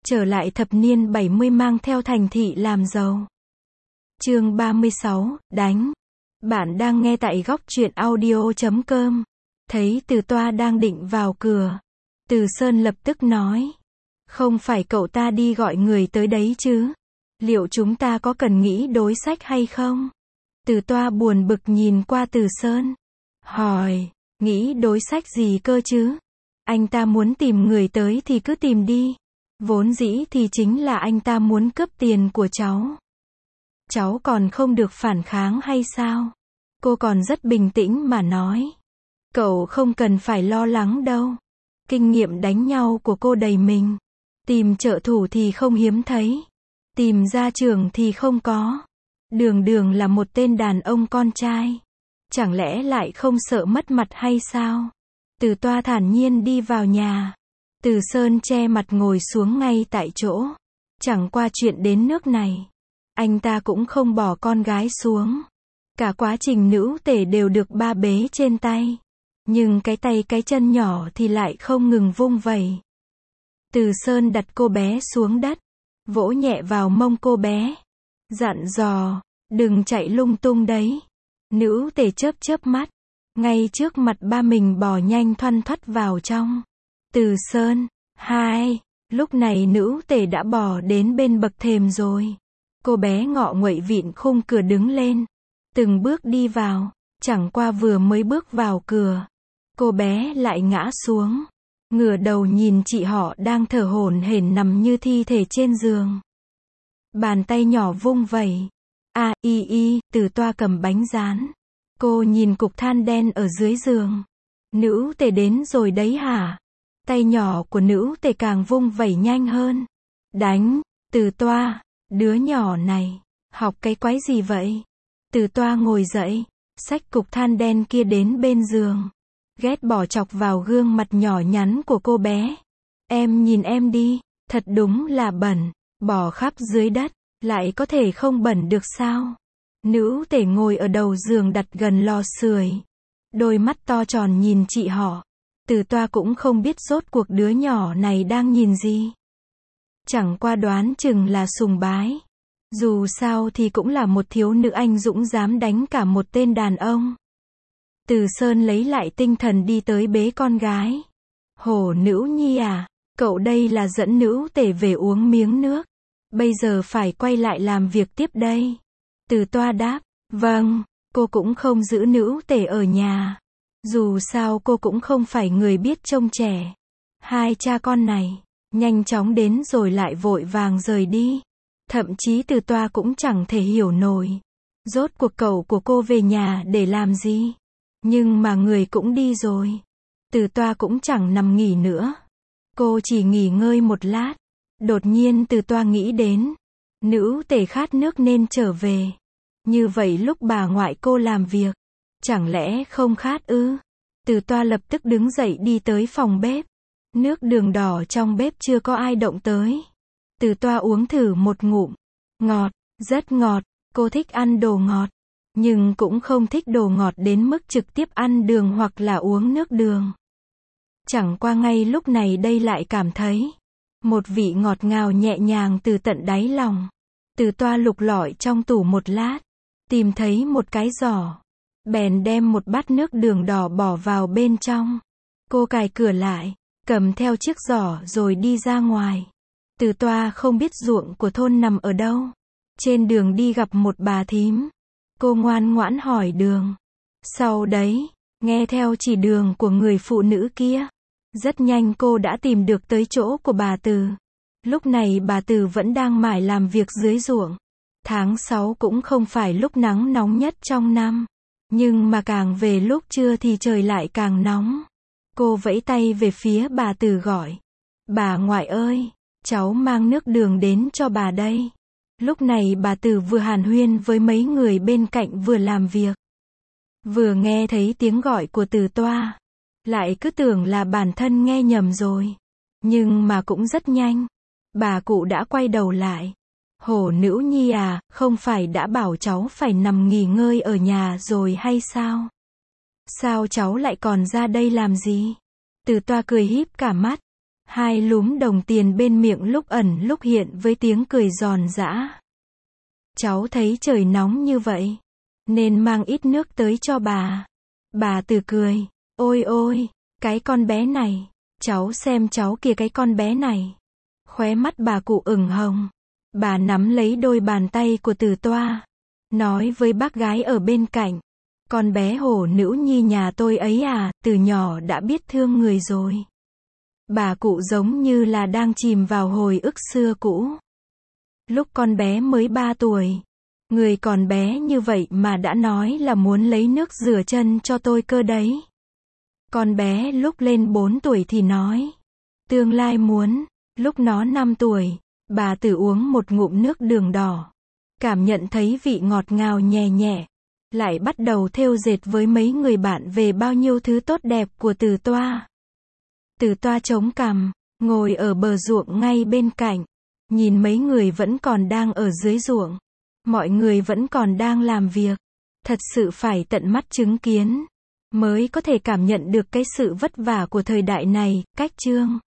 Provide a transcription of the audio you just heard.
trở lại thập niên 70 mang theo thành thị làm giàu. Chương 36, đánh. Bạn đang nghe tại góc truyện audio.com. Thấy Từ Toa đang định vào cửa, Từ Sơn lập tức nói. Không phải cậu ta đi gọi người tới đấy chứ? Liệu chúng ta có cần nghĩ đối sách hay không? Từ Toa buồn bực nhìn qua Từ Sơn. Hỏi, nghĩ đối sách gì cơ chứ? Anh ta muốn tìm người tới thì cứ tìm đi. Vốn dĩ thì chính là anh ta muốn cướp tiền của cháu. Cháu còn không được phản kháng hay sao? Cô còn rất bình tĩnh mà nói. Cậu không cần phải lo lắng đâu. Kinh nghiệm đánh nhau của cô đầy mình. Tìm trợ thủ thì không hiếm thấy. Tìm gia trưởng thì không có. Đường đường là một tên đàn ông con trai. Chẳng lẽ lại không sợ mất mặt hay sao? Từ Toa thản nhiên đi vào nhà. Từ Sơn che mặt ngồi xuống ngay tại chỗ. Chẳng qua chuyện đến nước này. Anh ta cũng không bỏ con gái xuống. Cả quá trình nữ tể đều được ba bế trên tay. Nhưng cái tay cái chân nhỏ thì lại không ngừng vung vẩy. Từ Sơn đặt cô bé xuống đất. Vỗ nhẹ vào mông cô bé. Dặn dò, đừng chạy lung tung đấy. Nữ tể chớp chớp mắt. Ngay trước mặt ba mình bò nhanh thoăn thoắt vào trong. Từ Sơn, hai. Lúc này nữ tể đã bò đến bên bậc thềm rồi. Cô bé ngọ nguậy vịn khung cửa đứng lên. Từng bước đi vào. Chẳng qua vừa mới bước vào cửa. Cô bé lại ngã xuống. Ngửa đầu nhìn chị họ đang thở hổn hển nằm như thi thể trên giường. Bàn tay nhỏ vung vẩy. Từ Toa cầm bánh rán. Cô nhìn cục than đen ở dưới giường. Nữ tể đến rồi đấy hả? Tay nhỏ của nữ tể càng vung vẩy nhanh hơn. Đánh, Từ Toa, đứa nhỏ này, học cái quái gì vậy? Từ Toa ngồi dậy, xách cục than đen kia đến bên giường. Ghét bỏ chọc vào gương mặt nhỏ nhắn của cô bé. Em nhìn em đi, thật đúng là bẩn, bỏ khắp dưới đất, lại có thể không bẩn được sao? Nữ tể ngồi ở đầu giường đặt gần lò sưởi. Đôi mắt to tròn nhìn chị họ. Từ Toa cũng không biết rốt cuộc đứa nhỏ này đang nhìn gì. Chẳng qua đoán chừng là sùng bái. Dù sao thì cũng là một thiếu nữ anh dũng dám đánh cả một tên đàn ông. Từ Sơn lấy lại tinh thần đi tới bế con gái. Hổ nữ nhi à, cậu đây là dẫn nữ tể về uống miếng nước. Bây giờ phải quay lại làm việc tiếp đây. Từ Toa đáp, vâng, cô cũng không giữ nữ tể ở nhà. Dù sao cô cũng không phải người biết trông trẻ. Hai cha con này, nhanh chóng đến rồi lại vội vàng rời đi. Thậm chí Từ Toa cũng chẳng thể hiểu nổi. Rốt cuộc cậu của cô về nhà để làm gì? Nhưng mà người cũng đi rồi. Từ Toa cũng chẳng nằm nghỉ nữa. Cô chỉ nghỉ ngơi một lát. Đột nhiên Từ Toa nghĩ đến. Nữ tể khát nước nên trở về. Như vậy lúc bà ngoại cô làm việc. Chẳng lẽ không khát ư? Từ Toa lập tức đứng dậy đi tới phòng bếp. Nước đường đỏ trong bếp chưa có ai động tới. Từ Toa uống thử một ngụm. Ngọt, rất ngọt. Cô thích ăn đồ ngọt. Nhưng cũng không thích đồ ngọt đến mức trực tiếp ăn đường hoặc là uống nước đường. Chẳng qua ngay lúc này đây lại cảm thấy một vị ngọt ngào nhẹ nhàng từ tận đáy lòng. Từ Toa lục lọi trong tủ một lát. Tìm thấy một cái giỏ. Bèn đem một bát nước đường đỏ bỏ vào bên trong. Cô cài cửa lại. Cầm theo chiếc giỏ rồi đi ra ngoài. Từ Toa không biết ruộng của thôn nằm ở đâu. Trên đường đi gặp một bà thím. Cô ngoan ngoãn hỏi đường. Sau đấy, nghe theo chỉ đường của người phụ nữ kia. Rất nhanh cô đã tìm được tới chỗ của bà Từ. Lúc này bà Từ vẫn đang mải làm việc dưới ruộng. Tháng 6 cũng không phải lúc nắng nóng nhất trong năm. Nhưng mà càng về lúc trưa thì trời lại càng nóng. Cô vẫy tay về phía bà Từ gọi. Bà ngoại ơi, cháu mang nước đường đến cho bà đây. Lúc này bà Từ vừa hàn huyên với mấy người bên cạnh vừa làm việc. Vừa nghe thấy tiếng gọi của Từ Toa. Lại cứ tưởng là bản thân nghe nhầm rồi. Nhưng mà cũng rất nhanh. Bà cụ đã quay đầu lại. Hổ nữ nhi à, không phải đã bảo cháu phải nằm nghỉ ngơi ở nhà rồi hay sao? Sao cháu lại còn ra đây làm gì? Từ Toa cười híp cả mắt. Hai lúm đồng tiền bên miệng lúc ẩn lúc hiện với tiếng cười giòn giã. Cháu thấy trời nóng như vậy, nên mang ít nước tới cho bà. Bà Từ cười, ôi ôi, cái con bé này, cháu xem cháu kìa cái con bé này. Khóe mắt bà cụ ửng hồng. Bà nắm lấy đôi bàn tay của Từ Toa, nói với bác gái ở bên cạnh, con bé hổ nữ nhi nhà tôi ấy à, từ nhỏ đã biết thương người rồi. Bà cụ giống như là đang chìm vào hồi ức xưa cũ. Lúc con bé mới 3 tuổi, người còn bé như vậy mà đã nói là muốn lấy nước rửa chân cho tôi cơ đấy. Con bé lúc lên 4 tuổi thì nói, tương lai muốn, lúc nó 5 tuổi, bà Từ uống một ngụm nước đường đỏ, cảm nhận thấy vị ngọt ngào nhẹ nhẹ, lại bắt đầu thêu dệt với mấy người bạn về bao nhiêu thứ tốt đẹp của Từ Toa. Từ Toa chống cằm, ngồi ở bờ ruộng ngay bên cạnh, nhìn mấy người vẫn còn đang ở dưới ruộng. Mọi người vẫn còn đang làm việc. Thật sự phải tận mắt chứng kiến, mới có thể cảm nhận được cái sự vất vả của thời đại này. Cách chương